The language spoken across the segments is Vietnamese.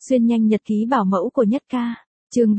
Xuyên nhanh nhật ký bảo mẫu của Nhất Ca. Chương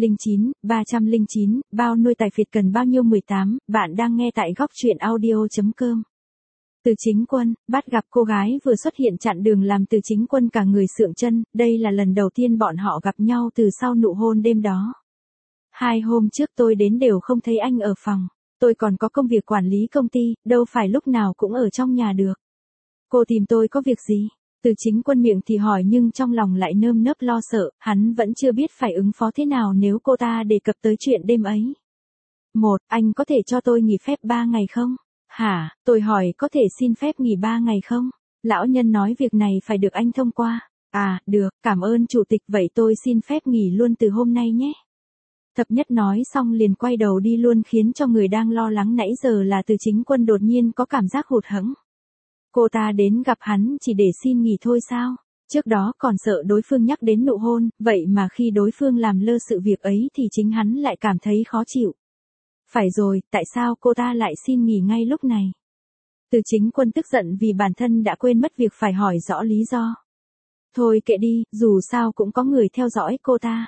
309, bao nuôi tài phiệt cần bao nhiêu 18, bạn đang nghe tại góc truyện audio.com. Từ Chính Quân, bắt gặp cô gái vừa xuất hiện chặn đường làm Từ Chính Quân cả người sượng chân, đây là lần đầu tiên bọn họ gặp nhau từ sau nụ hôn đêm đó. 2 hôm trước tôi đến đều không thấy anh ở phòng, tôi còn có công việc quản lý công ty, đâu phải lúc nào cũng ở trong nhà được. Cô tìm tôi có việc gì? Từ Chính Quân miệng thì hỏi nhưng trong lòng lại nơm nớp lo sợ, hắn vẫn chưa biết phải ứng phó thế nào nếu cô ta đề cập tới chuyện đêm ấy. 1. Anh có thể cho tôi nghỉ phép 3 ngày không? Hả, tôi hỏi có thể xin phép nghỉ 3 ngày không? Lão nhân nói việc này phải được anh thông qua. À, được, cảm ơn chủ tịch, vậy tôi xin phép nghỉ luôn từ hôm nay nhé. Thập Nhất nói xong liền quay đầu đi luôn khiến cho người đang lo lắng nãy giờ là Từ Chính Quân đột nhiên có cảm giác hụt hẫng. Cô ta đến gặp hắn chỉ để xin nghỉ thôi sao? Trước đó còn sợ đối phương nhắc đến nụ hôn, vậy mà khi đối phương làm lơ sự việc ấy thì chính hắn lại cảm thấy khó chịu. Phải rồi, tại sao cô ta lại xin nghỉ ngay lúc này? Từ Chính Quân tức giận vì bản thân đã quên mất việc phải hỏi rõ lý do. Thôi kệ đi, dù sao cũng có người theo dõi cô ta.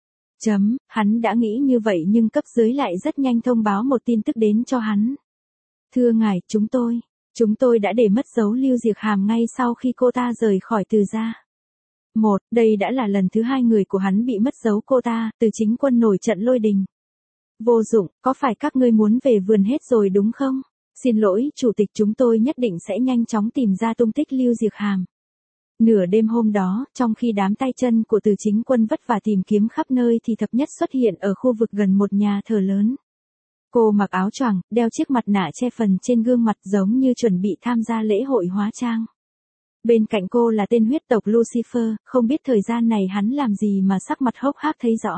Hắn đã nghĩ như vậy nhưng cấp dưới lại rất nhanh thông báo một tin tức đến cho hắn. Thưa ngài, chúng tôi đã để mất dấu Lưu Diệc Hàm ngay sau khi cô ta rời khỏi Từ gia. Đây đã là lần thứ 2 người của hắn bị mất dấu cô ta, Từ Chính Quân nổi trận lôi đình. Vô dụng, có phải các ngươi muốn về vườn hết rồi đúng không? Xin lỗi, chủ tịch, chúng tôi nhất định sẽ nhanh chóng tìm ra tung tích Lưu Diệc Hàm. Nửa đêm hôm đó, trong khi đám tay chân của Từ Chính Quân vất vả tìm kiếm khắp nơi thì Thập Nhất xuất hiện ở khu vực gần một nhà thờ lớn. Cô mặc áo choàng, đeo chiếc mặt nạ che phần trên gương mặt giống như chuẩn bị tham gia lễ hội hóa trang. Bên cạnh cô là tên huyết tộc Lucifer, không biết thời gian này hắn làm gì mà sắc mặt hốc hác thấy rõ.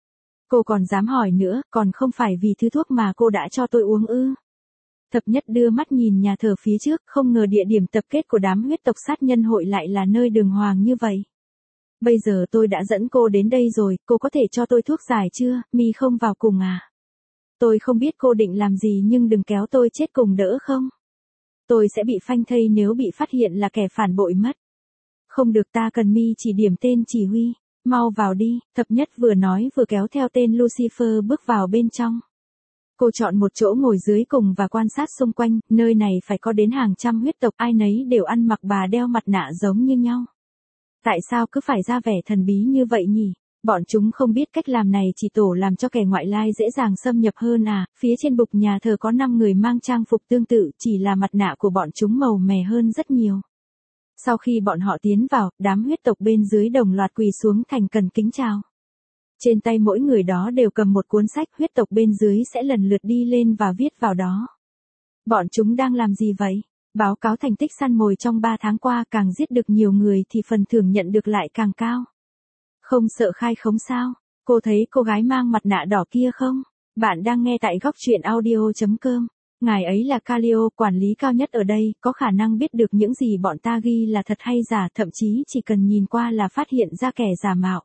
Cô còn dám hỏi nữa, còn không phải vì thứ thuốc mà cô đã cho tôi uống ư? Thập Nhất đưa mắt nhìn nhà thờ phía trước, không ngờ địa điểm tập kết của đám huyết tộc sát nhân hội lại là nơi đường hoàng như vậy. Bây giờ tôi đã dẫn cô đến đây rồi, cô có thể cho tôi thuốc giải chưa, mi không vào cùng à? Tôi không biết cô định làm gì nhưng đừng kéo tôi chết cùng đỡ không? Tôi sẽ bị phanh thây nếu bị phát hiện là kẻ phản bội mất. Không được, ta cần mi chỉ điểm tên chỉ huy. Mau vào đi, Thập Nhất vừa nói vừa kéo theo tên Lucifer bước vào bên trong. Cô chọn một chỗ ngồi dưới cùng và quan sát xung quanh, nơi này phải có đến hàng trăm huyết tộc, ai nấy đều ăn mặc bà đeo mặt nạ giống như nhau. Tại sao cứ phải ra vẻ thần bí như vậy nhỉ? Bọn chúng không biết cách làm này chỉ tổ làm cho kẻ ngoại lai dễ dàng xâm nhập hơn à? Phía trên bục nhà thờ có 5 người mang trang phục tương tự, chỉ là mặt nạ của bọn chúng màu mè hơn rất nhiều. Sau khi bọn họ tiến vào, đám huyết tộc bên dưới đồng loạt quỳ xuống thành cần kính chào. Trên tay mỗi người đó đều cầm một cuốn sách, huyết tộc bên dưới sẽ lần lượt đi lên và viết vào đó. Bọn chúng đang làm gì vậy? Báo cáo thành tích săn mồi trong 3 tháng qua, càng giết được nhiều người thì phần thưởng nhận được lại càng cao. Không sợ khai khống sao? Cô thấy cô gái mang mặt nạ đỏ kia không? Bạn đang nghe tại góc truyện audio.com. Ngài ấy là Calio, quản lý cao nhất ở đây, có khả năng biết được những gì bọn ta ghi là thật hay giả, thậm chí chỉ cần nhìn qua là phát hiện ra kẻ giả mạo.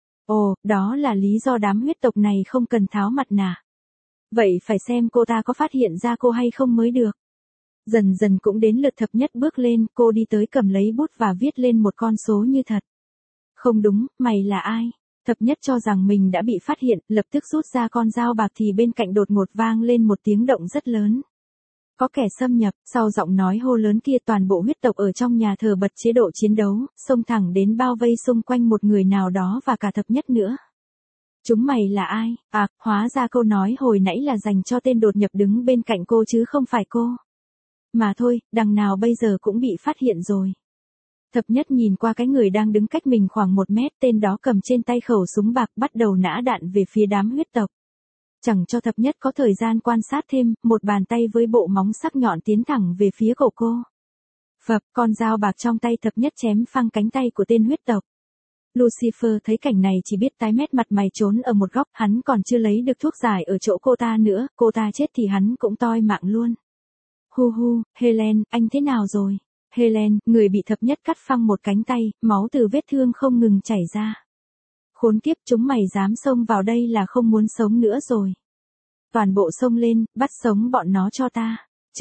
Ồ, đó là lý do đám huyết tộc này không cần tháo mặt nạ. Vậy phải xem cô ta có phát hiện ra cô hay không mới được. Dần dần cũng đến lượt Thập Nhất bước lên, cô đi tới cầm lấy bút và viết lên một con số như thật. Không đúng, mày là ai? Thập Nhất cho rằng mình đã bị phát hiện, lập tức rút ra con dao bạc thì bên cạnh đột ngột vang lên một tiếng động rất lớn. Có kẻ xâm nhập, sau giọng nói hô lớn kia toàn bộ huyết tộc ở trong nhà thờ bật chế độ chiến đấu, xông thẳng đến bao vây xung quanh một người nào đó và cả Thập Nhất nữa. Chúng mày là ai? À, hóa ra câu nói hồi nãy là dành cho tên đột nhập đứng bên cạnh cô chứ không phải cô. Mà thôi, đằng nào bây giờ cũng bị phát hiện rồi. Thập Nhất nhìn qua cái người đang đứng cách mình khoảng 1 mét, tên đó cầm trên tay khẩu súng bạc bắt đầu nã đạn về phía đám huyết tộc. Chẳng cho Thập Nhất có thời gian quan sát thêm, một bàn tay với bộ móng sắc nhọn tiến thẳng về phía cổ cô. Phập, con dao bạc trong tay Thập Nhất chém phăng cánh tay của tên huyết tộc. Lucifer thấy cảnh này chỉ biết tái mét mặt mày trốn ở một góc, hắn còn chưa lấy được thuốc giải ở chỗ cô ta nữa, cô ta chết thì hắn cũng toi mạng luôn. Hu, Helen, anh thế nào rồi? Helen, người bị Thập Nhất cắt phăng một cánh tay, máu từ vết thương không ngừng chảy ra. Khốn kiếp, chúng mày dám xông vào đây là không muốn sống nữa rồi. Toàn bộ xông lên, bắt sống bọn nó cho ta.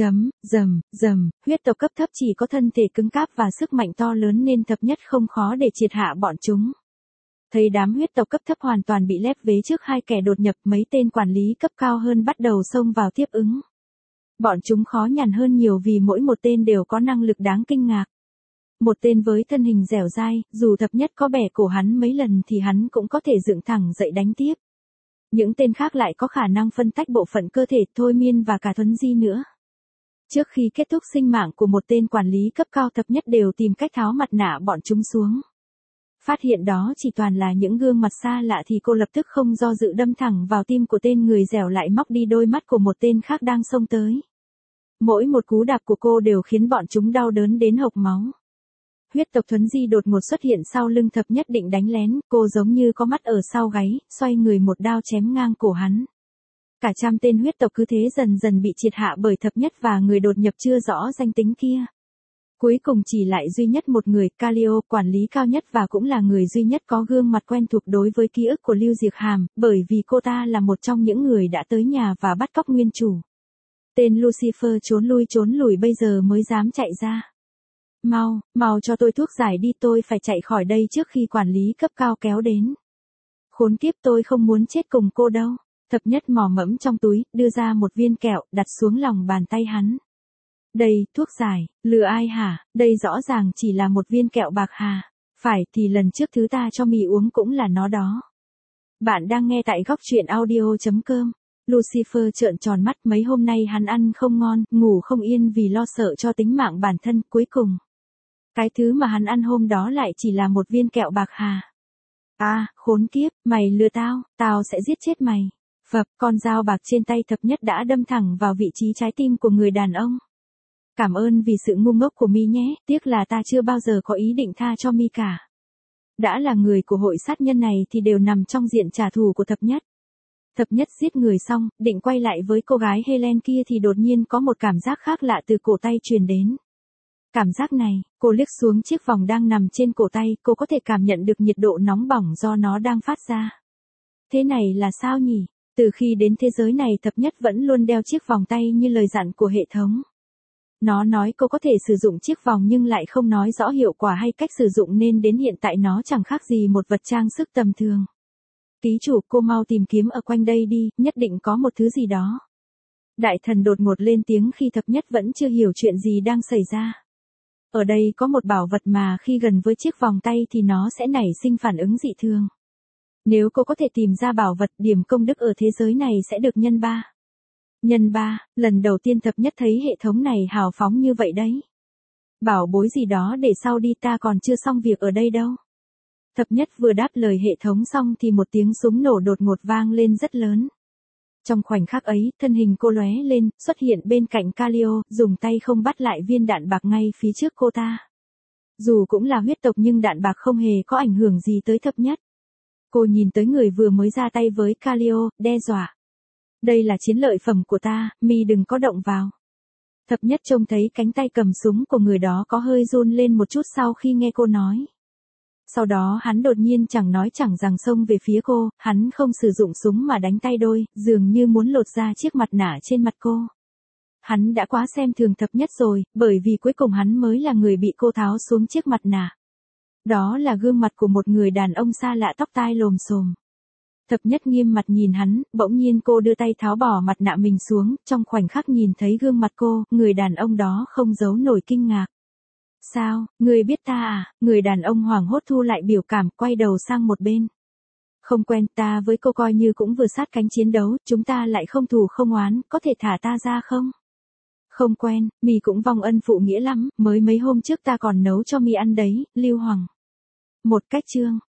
Huyết tộc cấp thấp chỉ có thân thể cứng cáp và sức mạnh to lớn nên Thập Nhất không khó để triệt hạ bọn chúng. Thấy đám huyết tộc cấp thấp hoàn toàn bị lép vế trước hai kẻ đột nhập, mấy tên quản lý cấp cao hơn bắt đầu xông vào tiếp ứng. Bọn chúng khó nhằn hơn nhiều vì mỗi một tên đều có năng lực đáng kinh ngạc. Một tên với thân hình dẻo dai, dù thập nhất có bẻ cổ hắn mấy lần thì hắn cũng có thể dựng thẳng dậy đánh tiếp. Những tên khác lại có khả năng phân tách bộ phận cơ thể, thôi miên và cả thuấn di nữa. Trước khi kết thúc sinh mạng của một tên quản lý cấp cao, thập nhất đều tìm cách tháo mặt nạ bọn chúng xuống. Phát hiện đó chỉ toàn là những gương mặt xa lạ thì cô lập tức không do dự đâm thẳng vào tim của tên người dẻo, lại móc đi đôi mắt của một tên khác đang xông tới. Mỗi một cú đạp của cô đều khiến bọn chúng đau đớn đến hộc máu. Huyết tộc thuấn di đột ngột xuất hiện sau lưng thập nhất định đánh lén, cô giống như có mắt ở sau gáy, xoay người một đao chém ngang cổ hắn. Cả trăm tên huyết tộc cứ thế dần dần bị triệt hạ bởi thập nhất và người đột nhập chưa rõ danh tính kia. Cuối cùng chỉ lại duy nhất một người, Calio, quản lý cao nhất và cũng là người duy nhất có gương mặt quen thuộc đối với ký ức của Lưu Diệc Hàm, bởi vì cô ta là một trong những người đã tới nhà và bắt cóc nguyên chủ. Tên Lucifer trốn lùi bây giờ mới dám chạy ra. Mau cho tôi thuốc giải đi, tôi phải chạy khỏi đây trước khi quản lý cấp cao kéo đến. Khốn kiếp, tôi không muốn chết cùng cô đâu. Thập nhất mò mẫm trong túi, đưa ra một viên kẹo, đặt xuống lòng bàn tay hắn. Đây, thuốc giải, lừa ai hả, đây rõ ràng chỉ là một viên kẹo bạc hà. Phải, thì lần trước thứ ta cho mì uống cũng là nó đó. Bạn đang nghe tại góc truyện audio.com. Lucifer trợn tròn mắt, mấy hôm nay hắn ăn không ngon, ngủ không yên vì lo sợ cho tính mạng bản thân. Cuối cùng, cái thứ mà hắn ăn hôm đó lại chỉ là một viên kẹo bạc hà. À, khốn kiếp, mày lừa tao sẽ giết chết mày. Phập, con dao bạc trên tay thập nhất đã đâm thẳng vào vị trí trái tim của người đàn ông. Cảm ơn vì sự ngu ngốc của mi nhé, tiếc là ta chưa bao giờ có ý định tha cho mi cả. Đã là người của hội sát nhân này thì đều nằm trong diện trả thù của thập nhất. Thập nhất giết người xong, định quay lại với cô gái Helen kia thì đột nhiên có một cảm giác khác lạ từ cổ tay truyền đến. Cảm giác này, cô liếc xuống chiếc vòng đang nằm trên cổ tay, cô có thể cảm nhận được nhiệt độ nóng bỏng do nó đang phát ra. Thế này là sao nhỉ? Từ khi đến thế giới này thập nhất vẫn luôn đeo chiếc vòng tay như lời dặn của hệ thống. Nó nói cô có thể sử dụng chiếc vòng nhưng lại không nói rõ hiệu quả hay cách sử dụng nên đến hiện tại nó chẳng khác gì một vật trang sức tầm thường. Ký chủ, cô mau tìm kiếm ở quanh đây đi, nhất định có một thứ gì đó. Đại thần đột ngột lên tiếng khi thập nhất vẫn chưa hiểu chuyện gì đang xảy ra. Ở đây có một bảo vật mà khi gần với chiếc vòng tay thì nó sẽ nảy sinh phản ứng dị thường. Nếu cô có thể tìm ra bảo vật, điểm công đức ở thế giới này sẽ được nhân 3. Nhân 3, lần đầu tiên thập nhất thấy hệ thống này hào phóng như vậy đấy. Bảo bối gì đó để sau đi, ta còn chưa xong việc ở đây đâu. Thập nhất vừa đáp lời hệ thống xong thì một tiếng súng nổ đột ngột vang lên rất lớn. Trong khoảnh khắc ấy, thân hình cô lóe lên, xuất hiện bên cạnh Calio, dùng tay không bắt lại viên đạn bạc ngay phía trước cô ta. Dù cũng là huyết tộc nhưng đạn bạc không hề có ảnh hưởng gì tới thập nhất. Cô nhìn tới người vừa mới ra tay với Calio, đe dọa. Đây là chiến lợi phẩm của ta, mi đừng có động vào. Thập nhất trông thấy cánh tay cầm súng của người đó có hơi run lên một chút sau khi nghe cô nói. Sau đó hắn đột nhiên chẳng nói chẳng rằng xông về phía cô, hắn không sử dụng súng mà đánh tay đôi, dường như muốn lột ra chiếc mặt nạ trên mặt cô. Hắn đã quá xem thường thập nhất rồi, bởi vì cuối cùng hắn mới là người bị cô tháo xuống chiếc mặt nạ. Đó là gương mặt của một người đàn ông xa lạ, tóc tai lồm xồm. Thập nhất nghiêm mặt nhìn hắn, bỗng nhiên cô đưa tay tháo bỏ mặt nạ mình xuống, trong khoảnh khắc nhìn thấy gương mặt cô, người đàn ông đó không giấu nổi kinh ngạc. Sao, người biết ta à? Người đàn ông hoảng hốt thu lại biểu cảm, quay đầu sang một bên. Không quen, ta với cô coi như cũng vừa sát cánh chiến đấu, chúng ta lại không thù không oán, có thể thả ta ra không? Không quen, mi cũng vong ân phụ nghĩa lắm, mới mấy hôm trước ta còn nấu cho mi ăn đấy, Lưu Hoàng. Một cách chương,